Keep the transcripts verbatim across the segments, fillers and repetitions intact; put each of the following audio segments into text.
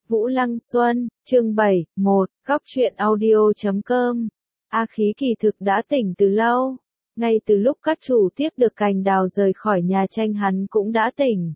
Vũ Lăng Xuân, chương bảy, một, góc truyện audio chấm com. A Khí kỳ thực đã tỉnh từ lâu. Ngay từ lúc các chủ tiếp được cành đào rời khỏi nhà tranh hắn cũng đã tỉnh.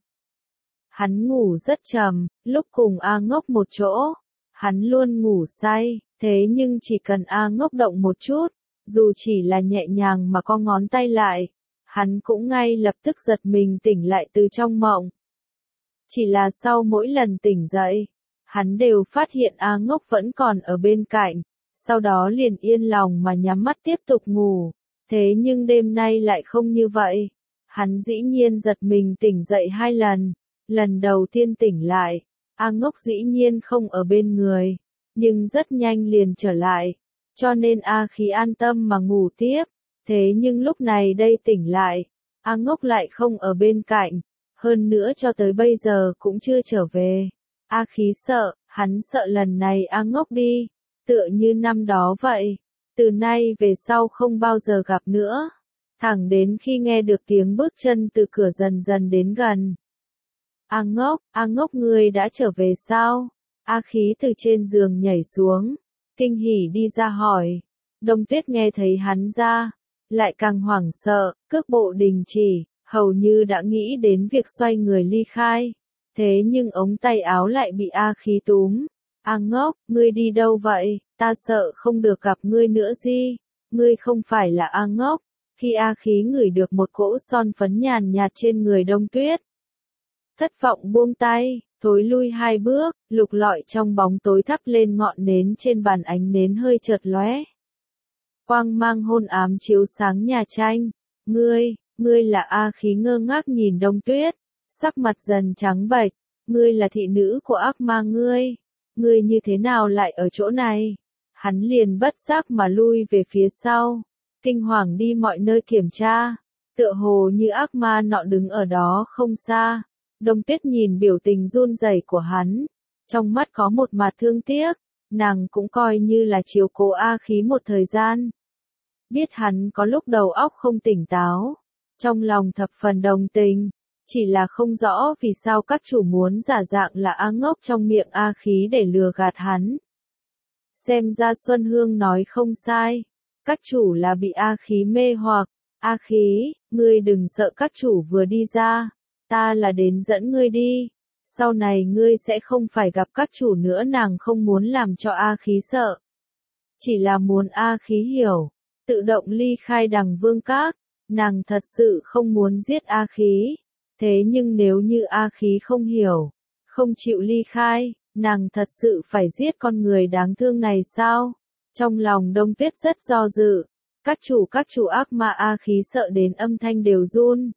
Hắn ngủ rất trầm, lúc cùng A Ngốc một chỗ. Hắn luôn ngủ say, thế nhưng chỉ cần A Ngốc động một chút, dù chỉ là nhẹ nhàng mà co ngón tay lại, hắn cũng ngay lập tức giật mình tỉnh lại từ trong mộng. Chỉ là sau mỗi lần tỉnh dậy, hắn đều phát hiện A Ngốc vẫn còn ở bên cạnh, sau đó liền yên lòng mà nhắm mắt tiếp tục ngủ. Thế nhưng đêm nay lại không như vậy. Hắn dĩ nhiên giật mình tỉnh dậy hai lần. Lần đầu tiên tỉnh lại, A Ngốc dĩ nhiên không ở bên người, nhưng rất nhanh liền trở lại, cho nên A Khí an tâm mà ngủ tiếp. Thế nhưng lúc này đây tỉnh lại, A Ngốc lại không ở bên cạnh, hơn nữa cho tới bây giờ cũng chưa trở về. A Khí sợ, hắn sợ lần này A Ngốc đi, tựa như năm đó vậy, từ nay về sau không bao giờ gặp nữa. Thẳng đến khi nghe được tiếng bước chân từ cửa dần dần đến gần. A Ngốc, A Ngốc ngươi đã trở về sao? A Khí từ trên giường nhảy xuống, kinh hỉ đi ra hỏi. Đông Tuyết nghe thấy hắn ra, lại càng hoảng sợ, cước bộ đình chỉ, hầu như đã nghĩ đến việc xoay người ly khai. Thế nhưng ống tay áo lại bị A Khí túm. A Ngốc, ngươi đi đâu vậy? Ta sợ không được gặp ngươi nữa gì? Ngươi không phải là A Ngốc. Khi A Khí ngửi được một cỗ son phấn nhàn nhạt trên người Đông Tuyết, thất vọng buông tay, thối lui hai bước, lục lọi trong bóng tối thắp lên ngọn nến trên bàn, ánh nến hơi chợt lóe. Quang mang hôn ám chiếu sáng nhà tranh. Ngươi, ngươi là A Khí ngơ ngác nhìn Đông Tuyết, sắc mặt dần trắng bệch. Ngươi là thị nữ của ác ma ngươi. Ngươi như thế nào lại ở chỗ này? Hắn liền bất giác mà lui về phía sau, kinh hoàng đi mọi nơi kiểm tra, tựa hồ như ác ma nọ đứng ở đó không xa. Đông Tuyết nhìn biểu tình run rẩy của hắn, trong mắt có một mặt thương tiếc, nàng cũng coi như là chiếu cố A Khí một thời gian. Biết hắn có lúc đầu óc không tỉnh táo, trong lòng thập phần đồng tình, chỉ là không rõ vì sao các chủ muốn giả dạng là A Ngốc trong miệng A Khí để lừa gạt hắn. Xem ra Xuân Hương nói không sai, các chủ là bị A Khí mê hoặc. A Khí, ngươi đừng sợ, các chủ vừa đi ra, ta là đến dẫn ngươi đi, sau này ngươi sẽ không phải gặp các chủ nữa. Nàng không muốn làm cho A Khí sợ, chỉ là muốn A Khí hiểu, tự động ly khai Đằng Vương Các. Nàng thật sự không muốn giết A Khí, thế nhưng nếu như A Khí không hiểu, không chịu ly khai, nàng thật sự phải giết con người đáng thương này sao? Trong lòng Đông Tuyết rất do dự. Các chủ các chủ ác ma. A Khí sợ đến âm thanh đều run.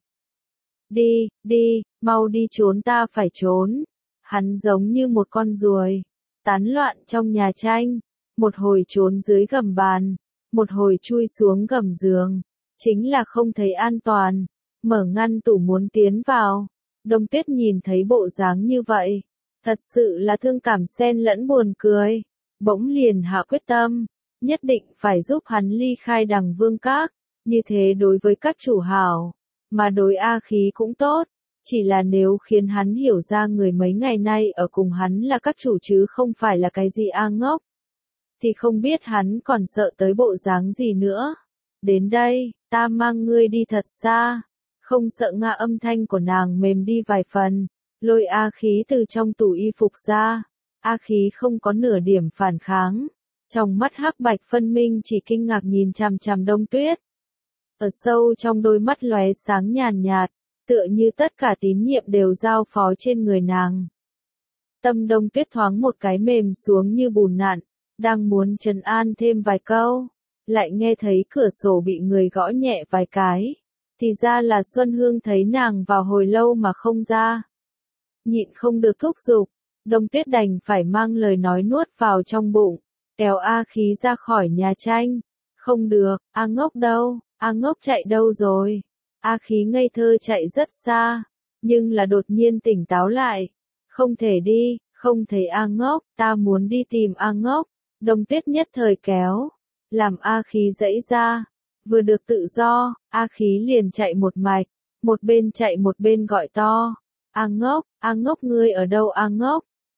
Đi, đi, mau đi trốn, ta phải trốn. Hắn giống như một con ruồi, tán loạn trong nhà tranh, một hồi trốn dưới gầm bàn, một hồi chui xuống gầm giường, chính là không thấy an toàn, mở ngăn tủ muốn tiến vào. Đông Tuyết nhìn thấy bộ dáng như vậy, thật sự là thương cảm xen lẫn buồn cười, bỗng liền hạ quyết tâm, nhất định phải giúp hắn ly khai Đằng Vương Các, như thế đối với các chủ hảo, mà đối A Khí cũng tốt, chỉ là nếu khiến hắn hiểu ra người mấy ngày nay ở cùng hắn là các chủ chứ không phải là cái gì A Ngốc, thì không biết hắn còn sợ tới bộ dáng gì nữa. Đến đây, ta mang ngươi đi thật xa, không sợ nga. Âm thanh của nàng mềm đi vài phần, lôi A Khí từ trong tủ y phục ra. A Khí không có nửa điểm phản kháng, trong mắt hắc bạch phân minh, chỉ kinh ngạc nhìn chằm chằm Đông Tuyết. Ở sâu trong đôi mắt lóe sáng nhàn nhạt, tựa như tất cả tín nhiệm đều giao phó trên người nàng. Tâm Đông Tuyết thoáng một cái mềm xuống như bùn nặn, đang muốn trấn an thêm vài câu, lại nghe thấy cửa sổ bị người gõ nhẹ vài cái. Thì ra là Xuân Hương thấy nàng vào hồi lâu mà không ra. Nhịn không được thúc giục, Đông Tuyết đành phải mang lời nói nuốt vào trong bụng, kéo A Khí ra khỏi nhà tranh. Không được, A Ngốc đâu? A Ngốc chạy đâu rồi? A Khí ngây thơ chạy rất xa, nhưng là đột nhiên tỉnh táo lại. Không thể đi, không thấy A Ngốc, ta muốn đi tìm A Ngốc. Đông Tuyết nhất thời kéo, làm A Khí dãy ra. Vừa được tự do, A Khí liền chạy một mạch, một bên chạy một bên gọi to. A Ngốc, A Ngốc ngươi ở đâu A Ngốc?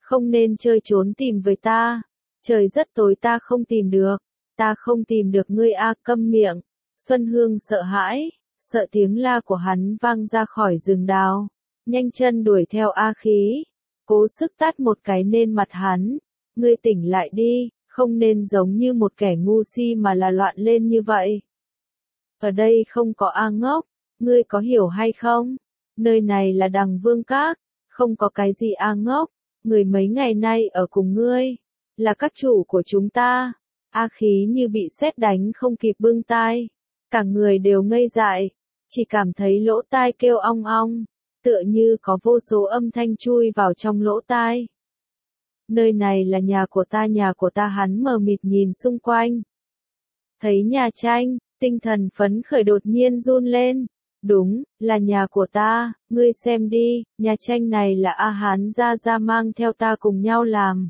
không nên chơi trốn tìm với ta. Trời rất tối ta không tìm được, ta không tìm được ngươi a, câm miệng. Xuân Hương sợ hãi, sợ tiếng la của hắn vang ra khỏi rừng đào, nhanh chân đuổi theo A Khí, cố sức tát một cái lên mặt hắn. Ngươi tỉnh lại đi, không nên giống như một kẻ ngu si mà là loạn lên như vậy. Ở đây không có A Ngốc, ngươi có hiểu hay không? Nơi này là Đằng Vương Các, không có cái gì A Ngốc, người mấy ngày nay ở cùng ngươi, là các chủ của chúng ta. A Khí như bị sét đánh không kịp bưng tai, cả người đều ngây dại, chỉ cảm thấy lỗ tai kêu ong ong, tựa như có vô số âm thanh chui vào trong lỗ tai. Nơi này là nhà của ta, nhà của ta, hắn mờ mịt nhìn xung quanh. Thấy nhà tranh, tinh thần phấn khởi đột nhiên run lên. Đúng, là nhà của ta, ngươi xem đi, nhà tranh này là A Hán Gia Gia mang theo ta cùng nhau làm.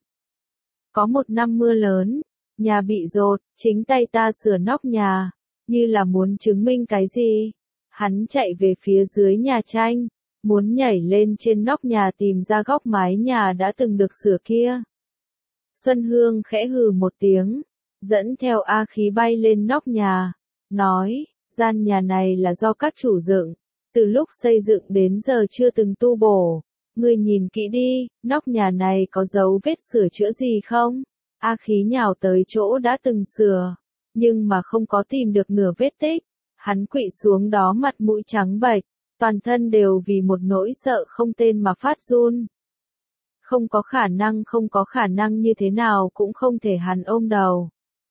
Có một năm mưa lớn, nhà bị dột, chính tay ta sửa nóc nhà, như là muốn chứng minh cái gì. Hắn chạy về phía dưới nhà tranh, muốn nhảy lên trên nóc nhà tìm ra góc mái nhà đã từng được sửa kia. Xuân Hương khẽ hừ một tiếng, dẫn theo A Khí bay lên nóc nhà, nói, gian nhà này là do các chủ dựng, từ lúc xây dựng đến giờ chưa từng tu bổ. Ngươi nhìn kỹ đi, nóc nhà này có dấu vết sửa chữa gì không? A Khí nhào tới chỗ đã từng sửa, nhưng mà không có tìm được nửa vết tích. Hắn quỵ xuống đó mặt mũi trắng bệch, toàn thân đều vì một nỗi sợ không tên mà phát run. Không có khả năng, không có khả năng, như thế nào cũng không thể. Hắn ôm đầu.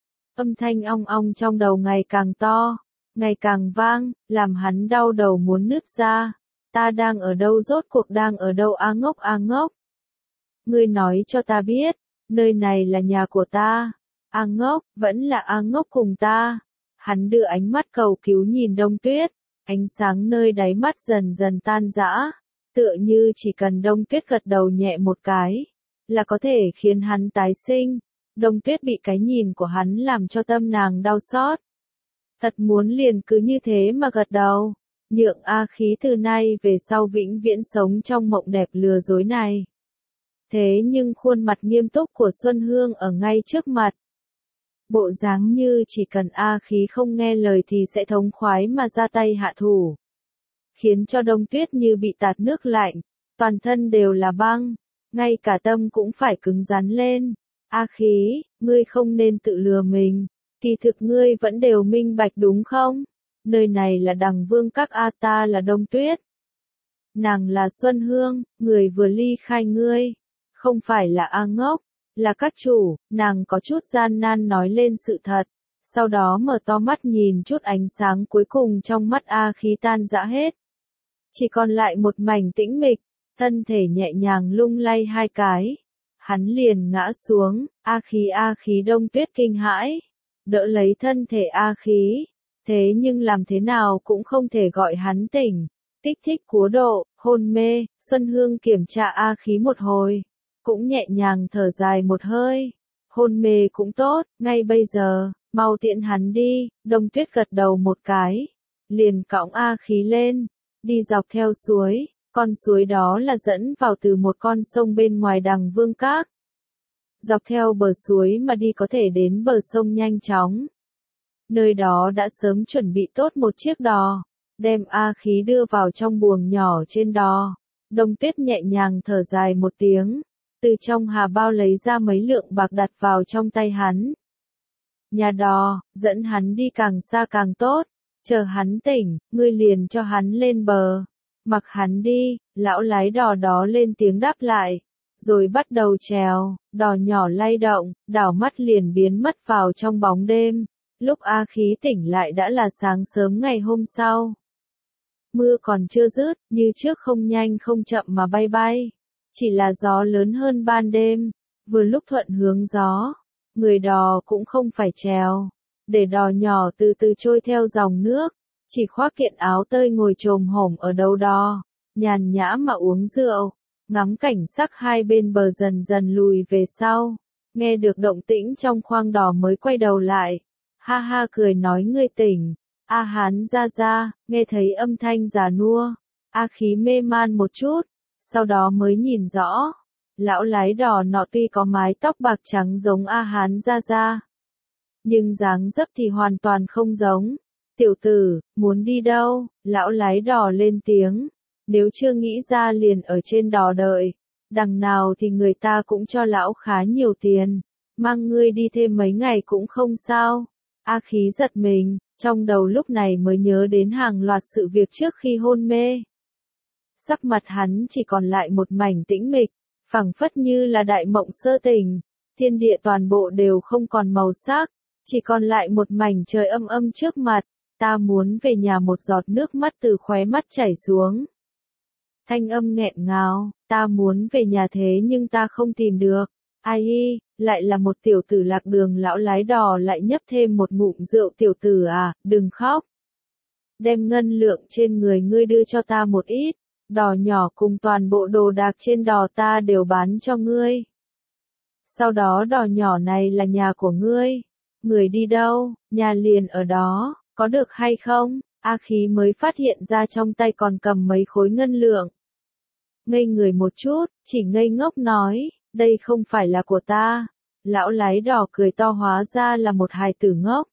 Âm thanh ong ong trong đầu ngày càng to, ngày càng vang, làm hắn đau đầu muốn nứt ra. Ta đang ở đâu, rốt cuộc đang ở đâu? A Ngốc, A Ngốc. Ngươi nói cho ta biết, nơi này là nhà của ta. A Ngốc, vẫn là A Ngốc cùng ta. Hắn đưa ánh mắt cầu cứu nhìn Đông Tuyết, ánh sáng nơi đáy mắt dần dần tan rã, tựa như chỉ cần Đông Tuyết gật đầu nhẹ một cái, là có thể khiến hắn tái sinh. Đông Tuyết bị cái nhìn của hắn làm cho tâm nàng đau xót. Thật muốn liền cứ như thế mà gật đầu, nhượng A Khí từ nay về sau vĩnh viễn sống trong mộng đẹp lừa dối này. Thế nhưng khuôn mặt nghiêm túc của Xuân Hương ở ngay trước mặt. Bộ dáng như chỉ cần A Khí không nghe lời thì sẽ thống khoái mà ra tay hạ thủ. Khiến cho Đông Tuyết như bị tạt nước lạnh, toàn thân đều là băng, ngay cả tâm cũng phải cứng rắn lên. A Khí, ngươi không nên tự lừa mình, kỳ thực ngươi vẫn đều minh bạch đúng không? Nơi này là Đằng Vương Các, A ta là Đông Tuyết. Nàng là Xuân Hương, người vừa ly khai ngươi, không phải là A Ngốc. Là các chủ. Nàng có chút gian nan nói lên sự thật, sau đó mở to mắt nhìn chút ánh sáng cuối cùng trong mắt A Khí tan rã hết. Chỉ còn lại một mảnh tĩnh mịch, thân thể nhẹ nhàng lung lay hai cái. Hắn liền ngã xuống, A Khí, A Khí. Đông Tuyết kinh hãi, đỡ lấy thân thể A Khí, thế nhưng làm thế nào cũng không thể gọi hắn tỉnh. Kích thích quá độ, hôn mê. Xuân Hương kiểm tra A Khí một hồi, cũng nhẹ nhàng thở dài một hơi. Hôn mê cũng tốt, ngay bây giờ, mau tiễn hắn đi. Đông Tuyết gật đầu một cái, liền cõng A Khí lên, đi dọc theo suối. Con suối đó là dẫn vào từ một con sông bên ngoài Đằng Vương Các. Dọc theo bờ suối mà đi có thể đến bờ sông nhanh chóng. Nơi đó đã sớm chuẩn bị tốt một chiếc đò, đem A Khí đưa vào trong buồng nhỏ trên đò. Đông Tuyết nhẹ nhàng thở dài một tiếng, từ trong hà bao lấy ra mấy lượng bạc đặt vào trong tay hắn. Nhà đò, dẫn hắn đi càng xa càng tốt, chờ hắn tỉnh, ngươi liền cho hắn lên bờ, mặc hắn đi. Lão lái đò đó lên tiếng đáp lại, rồi bắt đầu chèo, đò nhỏ lay động, đảo mắt liền biến mất vào trong bóng đêm. Lúc A Khí tỉnh lại đã là sáng sớm ngày hôm sau. Mưa còn chưa dứt, như trước không nhanh không chậm mà bay bay. Chỉ là gió lớn hơn ban đêm, vừa lúc thuận hướng gió, người đò cũng không phải chèo, để đò nhỏ từ từ trôi theo dòng nước, chỉ khoác kiện áo tơi ngồi chồm hổm ở đầu đò, nhàn nhã mà uống rượu, ngắm cảnh sắc hai bên bờ dần dần lùi về sau. Nghe được động tĩnh trong khoang đò mới quay đầu lại, ha ha cười nói, ngươi tỉnh. A Hán Gia Gia. Nghe thấy âm thanh già nua, A Khí mê man một chút, sau đó mới nhìn rõ, Lão lái đò nọ tuy có mái tóc bạc trắng giống A Hán Gia Gia, nhưng dáng dấp thì hoàn toàn không giống. Tiểu tử, muốn đi đâu? Lão lái đò lên tiếng. Nếu chưa nghĩ ra liền ở trên đò đợi. Đằng nào thì người ta cũng cho lão khá nhiều tiền. Mang ngươi đi thêm mấy ngày cũng không sao. A Khí giật mình, trong đầu lúc này mới nhớ đến hàng loạt sự việc trước khi hôn mê. Sắc mặt hắn chỉ còn lại một mảnh tĩnh mịch, phảng phất như là đại mộng sơ tỉnh. Thiên địa toàn bộ đều không còn màu sắc, chỉ còn lại một mảnh trời âm âm trước mặt. Ta muốn về nhà, một giọt nước mắt từ khóe mắt chảy xuống. Thanh âm nghẹn ngào, ta muốn về nhà thế nhưng ta không tìm được. Ai y, lại là một tiểu tử lạc đường. Lão lái đò lại nhấp thêm một ngụm rượu. Tiểu tử à, đừng khóc. Đem ngân lượng trên người ngươi đưa cho ta một ít. Đò nhỏ cùng toàn bộ đồ đạc trên đò ta đều bán cho ngươi. Sau đó đò nhỏ này là nhà của ngươi. Người đi đâu, nhà liền ở đó, có được hay không? A Khí mới phát hiện ra trong tay còn cầm mấy khối ngân lượng. Ngây người một chút, chỉ ngây ngốc nói, đây không phải là của ta. Lão lái đò cười to, hóa ra là một hài tử ngốc.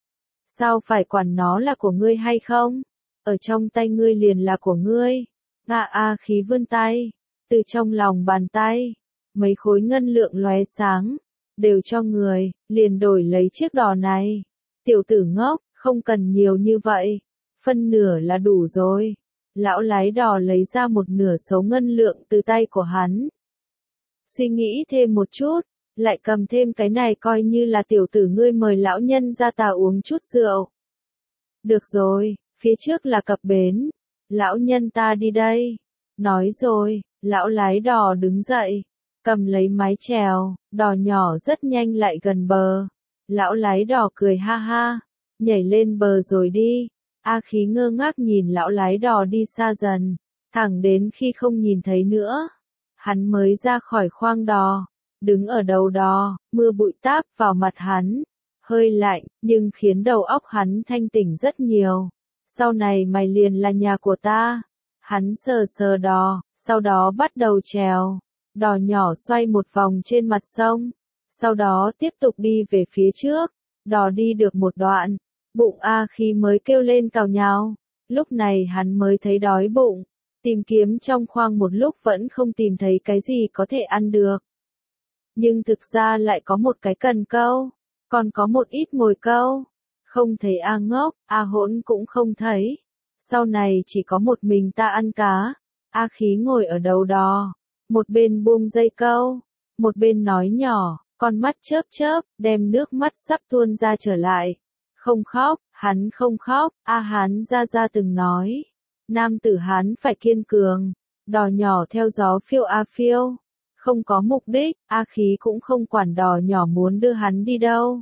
Sao phải quản nó là của ngươi hay không? Ở trong tay ngươi liền là của ngươi. Ngạ A Khí vươn tay, từ trong lòng bàn tay, mấy khối ngân lượng lóe sáng, đều cho người, liền đổi lấy chiếc đò này. Tiểu tử ngốc, không cần nhiều như vậy, phân nửa là đủ rồi. Lão lái đò lấy ra một nửa số ngân lượng từ tay của hắn. Suy nghĩ thêm một chút, lại cầm thêm cái này coi như là tiểu tử ngươi mời lão nhân ra ta uống chút rượu. Được rồi, phía trước là cập bến. Lão nhân ta đi đây. Nói rồi, lão lái đò đứng dậy, cầm lấy mái chèo, đò nhỏ rất nhanh lại gần bờ. Lão lái đò cười ha ha, nhảy lên bờ rồi đi. A Khí ngơ ngác nhìn lão lái đò đi xa dần, thẳng đến khi không nhìn thấy nữa, hắn mới ra khỏi khoang đò, đứng ở đầu đò, mưa bụi táp vào mặt hắn, hơi lạnh, nhưng khiến đầu óc hắn thanh tỉnh rất nhiều. Sau này mày liền là nhà của ta. Hắn sờ sờ đò, sau đó bắt đầu chèo. Đò nhỏ xoay một vòng trên mặt sông, sau đó tiếp tục đi về phía trước. Đò đi được một đoạn, bụng A Khí mới kêu lên cào nhào. Lúc này hắn mới thấy đói bụng, tìm kiếm trong khoang một lúc vẫn không tìm thấy cái gì có thể ăn được. Nhưng thực ra lại có một cái cần câu, còn có một ít mồi câu. Không thấy A Ngốc, A Hỗn cũng không thấy. Sau này chỉ có một mình ta ăn cá. A Khí ngồi ở đầu đò, một bên buông dây câu, một bên nói nhỏ, con mắt chớp chớp, đem nước mắt sắp tuôn ra trở lại. Không khóc, hắn không khóc. A Hán Gia Gia từng nói, nam tử Hán phải kiên cường. Đò nhỏ theo gió phiêu a phiêu, không có mục đích. A Khí cũng không quản đò nhỏ muốn đưa hắn đi đâu.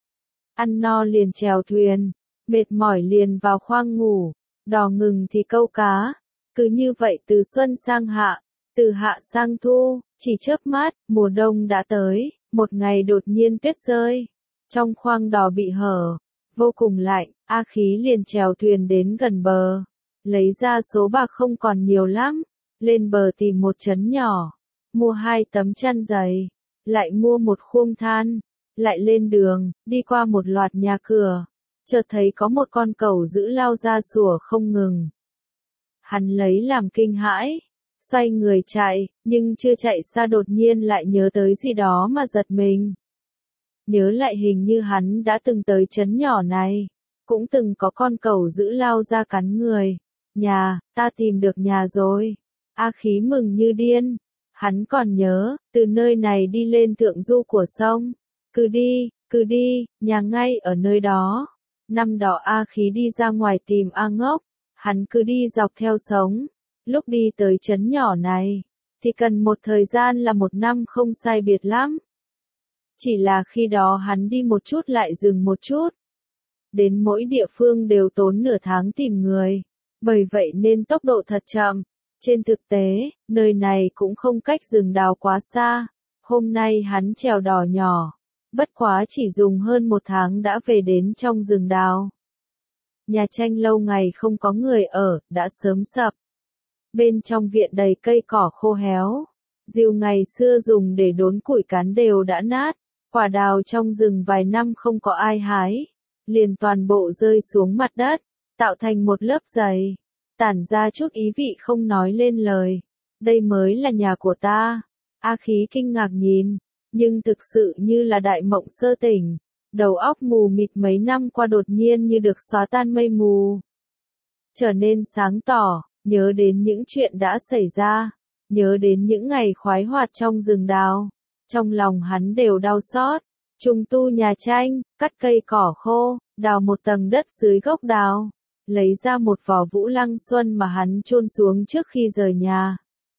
Ăn no liền chèo thuyền, mệt mỏi liền vào khoang ngủ, đò ngừng thì câu cá. Cứ như vậy từ xuân sang hạ, từ hạ sang thu, chỉ chớp mắt, mùa đông đã tới. Một ngày đột nhiên tuyết rơi, trong khoang đò bị hở, vô cùng lạnh. A Khí liền chèo thuyền đến gần bờ, lấy ra số bạc không còn nhiều lắm, lên bờ tìm một trấn nhỏ, mua hai tấm chăn dày, lại mua một khung than, lại lên đường, đi qua một loạt nhà cửa, chợt thấy có một con cẩu dữ lao ra sủa không ngừng. Hắn lấy làm kinh hãi, xoay người chạy, nhưng chưa chạy xa đột nhiên lại nhớ tới gì đó mà giật mình. Nhớ lại hình như hắn đã từng tới trấn nhỏ này, cũng từng có con cẩu dữ lao ra cắn người. Nhà, ta tìm được nhà rồi. A Khí mừng như điên. Hắn còn nhớ, từ nơi này đi lên thượng du của sông. Cứ đi, cứ đi, nhà ngay ở nơi đó. Năm đó A Khí đi ra ngoài tìm A Ngốc, hắn cứ đi dọc theo sống. Lúc đi tới trấn nhỏ này, thì cần một thời gian là một năm không sai biệt lắm. Chỉ là khi đó hắn đi một chút lại dừng một chút. Đến mỗi địa phương đều tốn nửa tháng tìm người, bởi vậy nên tốc độ thật chậm. Trên thực tế, nơi này cũng không cách rừng đào quá xa. Hôm nay hắn chèo đò nhỏ, bất quá chỉ dùng hơn một tháng đã về đến trong rừng đào. Nhà tranh lâu ngày không có người ở, đã sớm sập. Bên trong viện đầy cây cỏ khô héo. Diều ngày xưa dùng để đốn củi cán đều đã nát, quả đào trong rừng vài năm không có ai hái, liền toàn bộ rơi xuống mặt đất, tạo thành một lớp dày, tản ra chút ý vị không nói lên lời. Đây mới là nhà của ta. A Khí kinh ngạc nhìn, nhưng thực sự như là đại mộng sơ tỉnh, đầu óc mù mịt mấy năm qua đột nhiên như được xóa tan mây mù, trở nên sáng tỏ, nhớ đến những chuyện đã xảy ra, nhớ đến những ngày khoái hoạt trong rừng đào, trong lòng hắn đều đau xót. Trùng tu nhà tranh, cắt cây cỏ khô, đào một tầng đất dưới gốc đào, lấy ra một vỏ Vũ Lăng Xuân mà hắn chôn xuống trước khi rời nhà.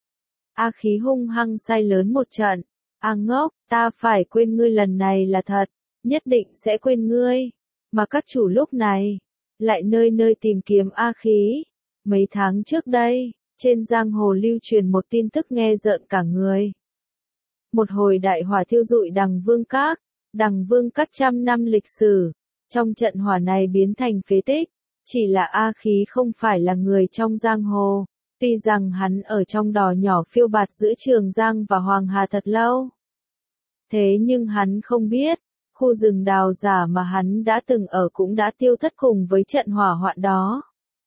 A Khí hung hăng say lớn một trận. A ngốc, ta phải quên ngươi lần này là thật, nhất định sẽ quên ngươi. Mà các chủ lúc này, lại nơi nơi tìm kiếm A Khí. Mấy tháng trước đây, trên giang hồ lưu truyền một tin tức nghe rợn cả người. Một hồi đại hỏa thiêu rụi Đằng Vương Các, Đằng Vương Các trăm năm lịch sử, trong trận hỏa này biến thành phế tích, chỉ là A Khí không phải là người trong giang hồ, tuy rằng hắn ở trong đò nhỏ phiêu bạt giữa Trường Giang và Hoàng Hà thật lâu. Thế nhưng hắn không biết, khu rừng đào giả mà hắn đã từng ở cũng đã tiêu thất cùng với trận hỏa hoạn đó.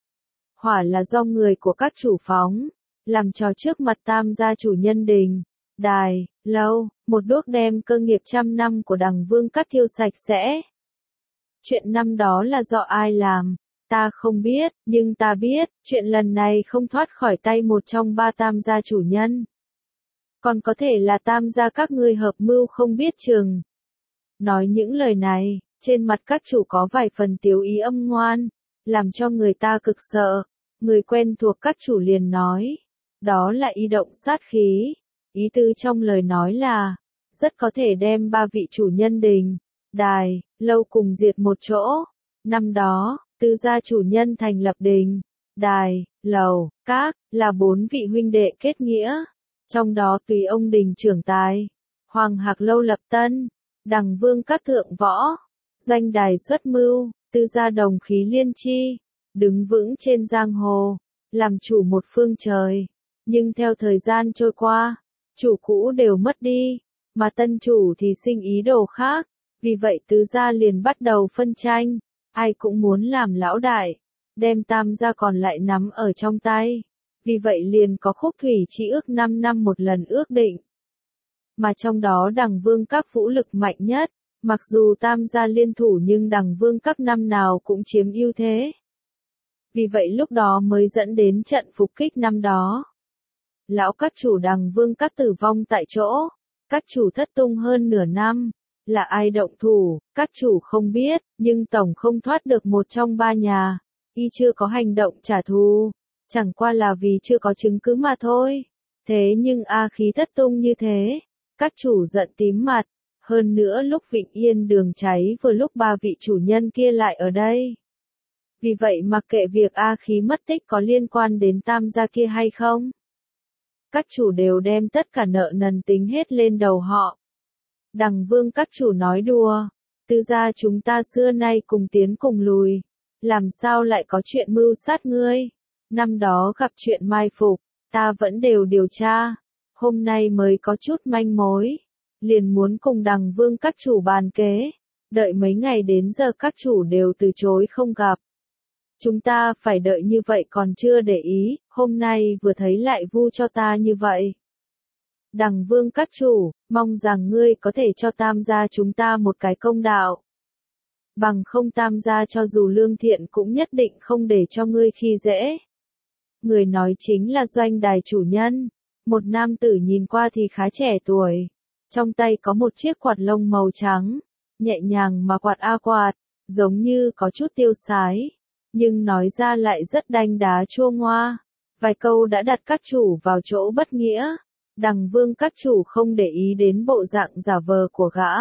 Hỏa là do người của các chủ phóng, làm trò trước mặt tam gia chủ nhân đình, đài, lâu, một đuốc đem cơ nghiệp trăm năm của Đằng Vương Các thiêu sạch sẽ. Chuyện năm đó là do ai làm, ta không biết, nhưng ta biết, chuyện lần này không thoát khỏi tay một trong ba tam gia chủ nhân. Còn có thể là tam gia các ngươi hợp mưu không biết chừng. Nói những lời này, trên mặt các chủ có vài phần tiếu ý âm ngoan, làm cho người ta cực sợ. Người quen thuộc các chủ liền nói, đó là ý động sát khí. Ý tứ trong lời nói là, rất có thể đem ba vị chủ nhân đình, đài, lâu cùng diệt một chỗ. Năm đó, tứ gia chủ nhân thành lập đình, đài, lầu, các, là bốn vị huynh đệ kết nghĩa. Trong đó tùy ông đình trưởng tài, Hoàng Hạc lâu lập tân, Đằng Vương Các thượng võ, danh đài xuất mưu, tư gia đồng khí liên chi, đứng vững trên giang hồ, làm chủ một phương trời. Nhưng theo thời gian trôi qua, chủ cũ đều mất đi, mà tân chủ thì sinh ý đồ khác, vì vậy tứ gia liền bắt đầu phân tranh, ai cũng muốn làm lão đại, đem tam gia còn lại nắm ở trong tay. Vì vậy liền có khúc thủy chỉ ước năm năm một lần ước định. Mà trong đó Đằng Vương Các vũ lực mạnh nhất, mặc dù tam gia liên thủ nhưng Đằng Vương Các năm nào cũng chiếm ưu thế. Vì vậy lúc đó mới dẫn đến trận phục kích năm đó. Lão các chủ Đằng Vương Các tử vong tại chỗ, các chủ thất tung hơn nửa năm. Là ai động thủ, các chủ không biết, nhưng tổng không thoát được một trong ba nhà. Y chưa có hành động trả thù, chẳng qua là vì chưa có chứng cứ mà thôi. Thế nhưng A Khí thất tung như thế, các chủ giận tím mặt. Hơn nữa lúc Vịnh Yên đường cháy vừa lúc ba vị chủ nhân kia lại ở đây. Vì vậy mặc kệ việc A Khí mất tích có liên quan đến tam gia kia hay không, các chủ đều đem tất cả nợ nần tính hết lên đầu họ. Đằng Vương các chủ nói đùa, tứ gia chúng ta xưa nay cùng tiến cùng lùi, làm sao lại có chuyện mưu sát ngươi. Năm đó gặp chuyện mai phục, ta vẫn đều điều tra, hôm nay mới có chút manh mối, liền muốn cùng Đằng Vương các chủ bàn kế, đợi mấy ngày đến giờ các chủ đều từ chối không gặp. Chúng ta phải đợi như vậy còn chưa để ý, hôm nay vừa thấy lại vu cho ta như vậy. Đằng Vương các chủ, mong rằng ngươi có thể cho tam gia chúng ta một cái công đạo. Bằng không tam gia cho dù lương thiện cũng nhất định không để cho ngươi khi dễ. Người nói chính là doanh đài chủ nhân, một nam tử nhìn qua thì khá trẻ tuổi. Trong tay có một chiếc quạt lông màu trắng, nhẹ nhàng mà quạt a quạt, giống như có chút tiêu sái, nhưng nói ra lại rất đanh đá chua ngoa. Vài câu đã đặt các chủ vào chỗ bất nghĩa. Đằng Vương các chủ không để ý đến bộ dạng giả vờ của gã.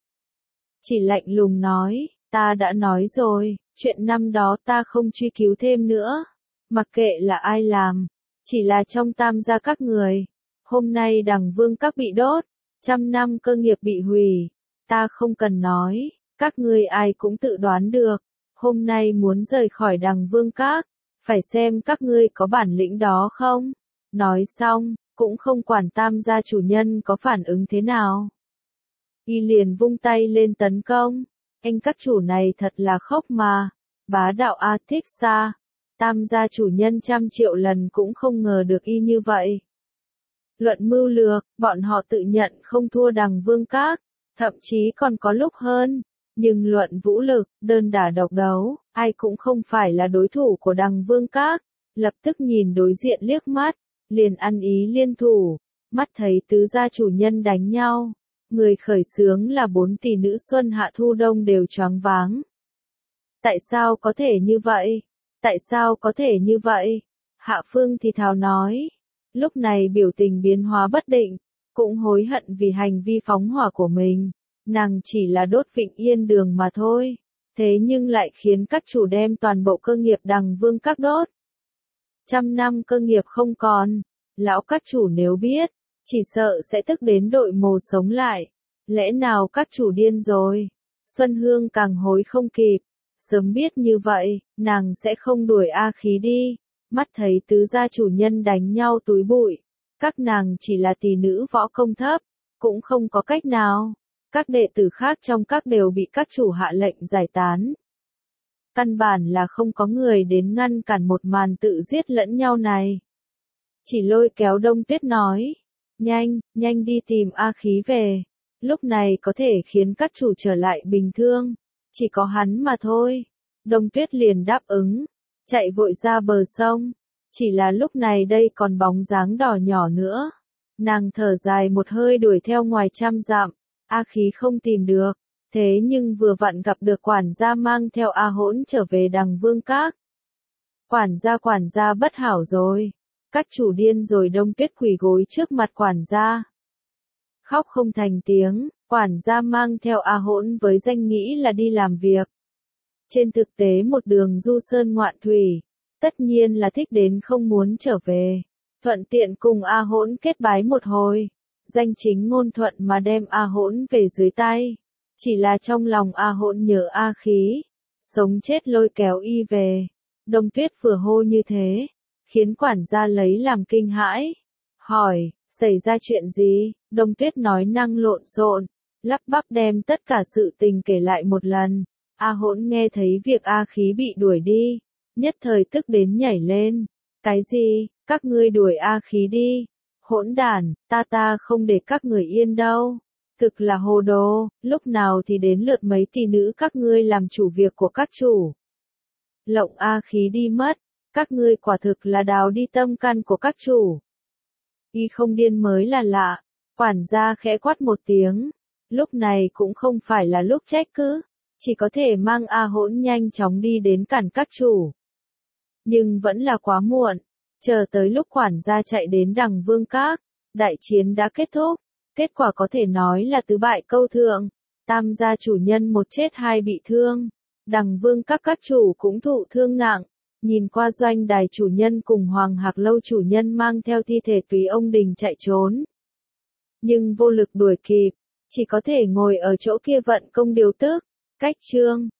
Chỉ lạnh lùng nói, ta đã nói rồi, chuyện năm đó ta không truy cứu thêm nữa. Mặc kệ là ai làm, chỉ là trong tam gia các người. Hôm nay Đằng Vương các bị đốt, trăm năm cơ nghiệp bị hủy. Ta không cần nói, các ngươi ai cũng tự đoán được. Hôm nay muốn rời khỏi Đằng Vương các, phải xem các ngươi có bản lĩnh đó không. Nói xong, cũng không quản tam gia chủ nhân có phản ứng thế nào. Y liền vung tay lên tấn công, anh các chủ này thật là khóc mà, bá đạo a thích xa, tam gia chủ nhân trăm triệu lần cũng không ngờ được y như vậy. Luận mưu lược, bọn họ tự nhận không thua Đằng Vương Các, thậm chí còn có lúc hơn, nhưng luận vũ lực, đơn đả độc đấu, ai cũng không phải là đối thủ của Đằng Vương Các, lập tức nhìn đối diện liếc mắt, liền ăn ý liên thủ, mắt thấy tứ gia chủ nhân đánh nhau, người khởi xướng là bốn tỷ nữ xuân hạ thu đông đều choáng váng. Tại sao có thể như vậy? Tại sao có thể như vậy? Hạ Phương thì thào nói. Lúc này biểu tình biến hóa bất định, cũng hối hận vì hành vi phóng hỏa của mình. Nàng chỉ là đốt Vịnh Yên Đường mà thôi. Thế nhưng lại khiến các chủ đem toàn bộ cơ nghiệp Đằng Vương Các đốt. Trăm năm cơ nghiệp không còn. Lão các chủ nếu biết, chỉ sợ sẽ tức đến đội mồ sống lại. Lẽ nào các chủ điên rồi? Xuân Hương càng hối không kịp. Sớm biết như vậy, nàng sẽ không đuổi A Khí đi. Mắt thấy tứ gia chủ nhân đánh nhau túi bụi. Các nàng chỉ là tỷ nữ võ công thấp, cũng không có cách nào. Các đệ tử khác trong các đều bị các chủ hạ lệnh giải tán. Căn bản là không có người đến ngăn cản một màn tự giết lẫn nhau này. Chỉ lôi kéo Đông Tuyết nói. Nhanh, nhanh đi tìm A Khí về. Lúc này có thể khiến các chủ trở lại bình thường. Chỉ có hắn mà thôi. Đông Tuyết liền đáp ứng. Chạy vội ra bờ sông. Chỉ là lúc này đây còn bóng dáng đỏ nhỏ nữa. Nàng thở dài một hơi đuổi theo ngoài trăm dặm. A Khí không tìm được. Thế nhưng vừa vặn gặp được quản gia mang theo A Hỗn trở về Đằng Vương Các. Quản gia quản gia bất hảo rồi. Các chủ điên rồi. Đông Tuyết quỳ gối trước mặt quản gia. Khóc không thành tiếng. Quản gia mang theo A Hỗn với danh nghĩ là đi làm việc. Trên thực tế một đường du sơn ngoạn thủy, tất nhiên là thích đến không muốn trở về. Thuận tiện cùng A Hỗn kết bái một hồi, danh chính ngôn thuận mà đem A Hỗn về dưới tay. Chỉ là trong lòng A Hỗn nhớ A Khí, sống chết lôi kéo y về. Đông Tuyết vừa hô như thế, khiến quản gia lấy làm kinh hãi. Hỏi, xảy ra chuyện gì? Đông Tuyết nói năng lộn xộn, lắp bắp đem tất cả sự tình kể lại một lần. A Hỗn nghe thấy việc A Khí bị đuổi đi, nhất thời tức đến nhảy lên. Cái gì? Các ngươi đuổi A Khí đi? Hỗn đản, ta ta không để các người yên đâu. Thực là hồ đồ, lúc nào thì đến lượt mấy tỷ nữ các ngươi làm chủ việc của các chủ. Lộng A Khí đi mất, các ngươi quả thực là đào đi tâm can của các chủ. Y không điên mới là lạ. Quản gia khẽ quát một tiếng. Lúc này cũng không phải là lúc trách cứ. Chỉ có thể mang A Hỗn nhanh chóng đi đến cản các chủ. Nhưng vẫn là quá muộn. Chờ tới lúc quản gia chạy đến Đằng Vương Các, đại chiến đã kết thúc. Kết quả có thể nói là tứ bại câu thượng. Tam gia chủ nhân một chết hai bị thương. Đằng Vương Các các chủ cũng thụ thương nặng. Nhìn qua doanh đài chủ nhân cùng Hoàng Hạc Lâu chủ nhân mang theo thi thể tùy ông đình chạy trốn. Nhưng vô lực đuổi kịp. Chỉ có thể ngồi ở chỗ kia vận công điều tức. Cách chương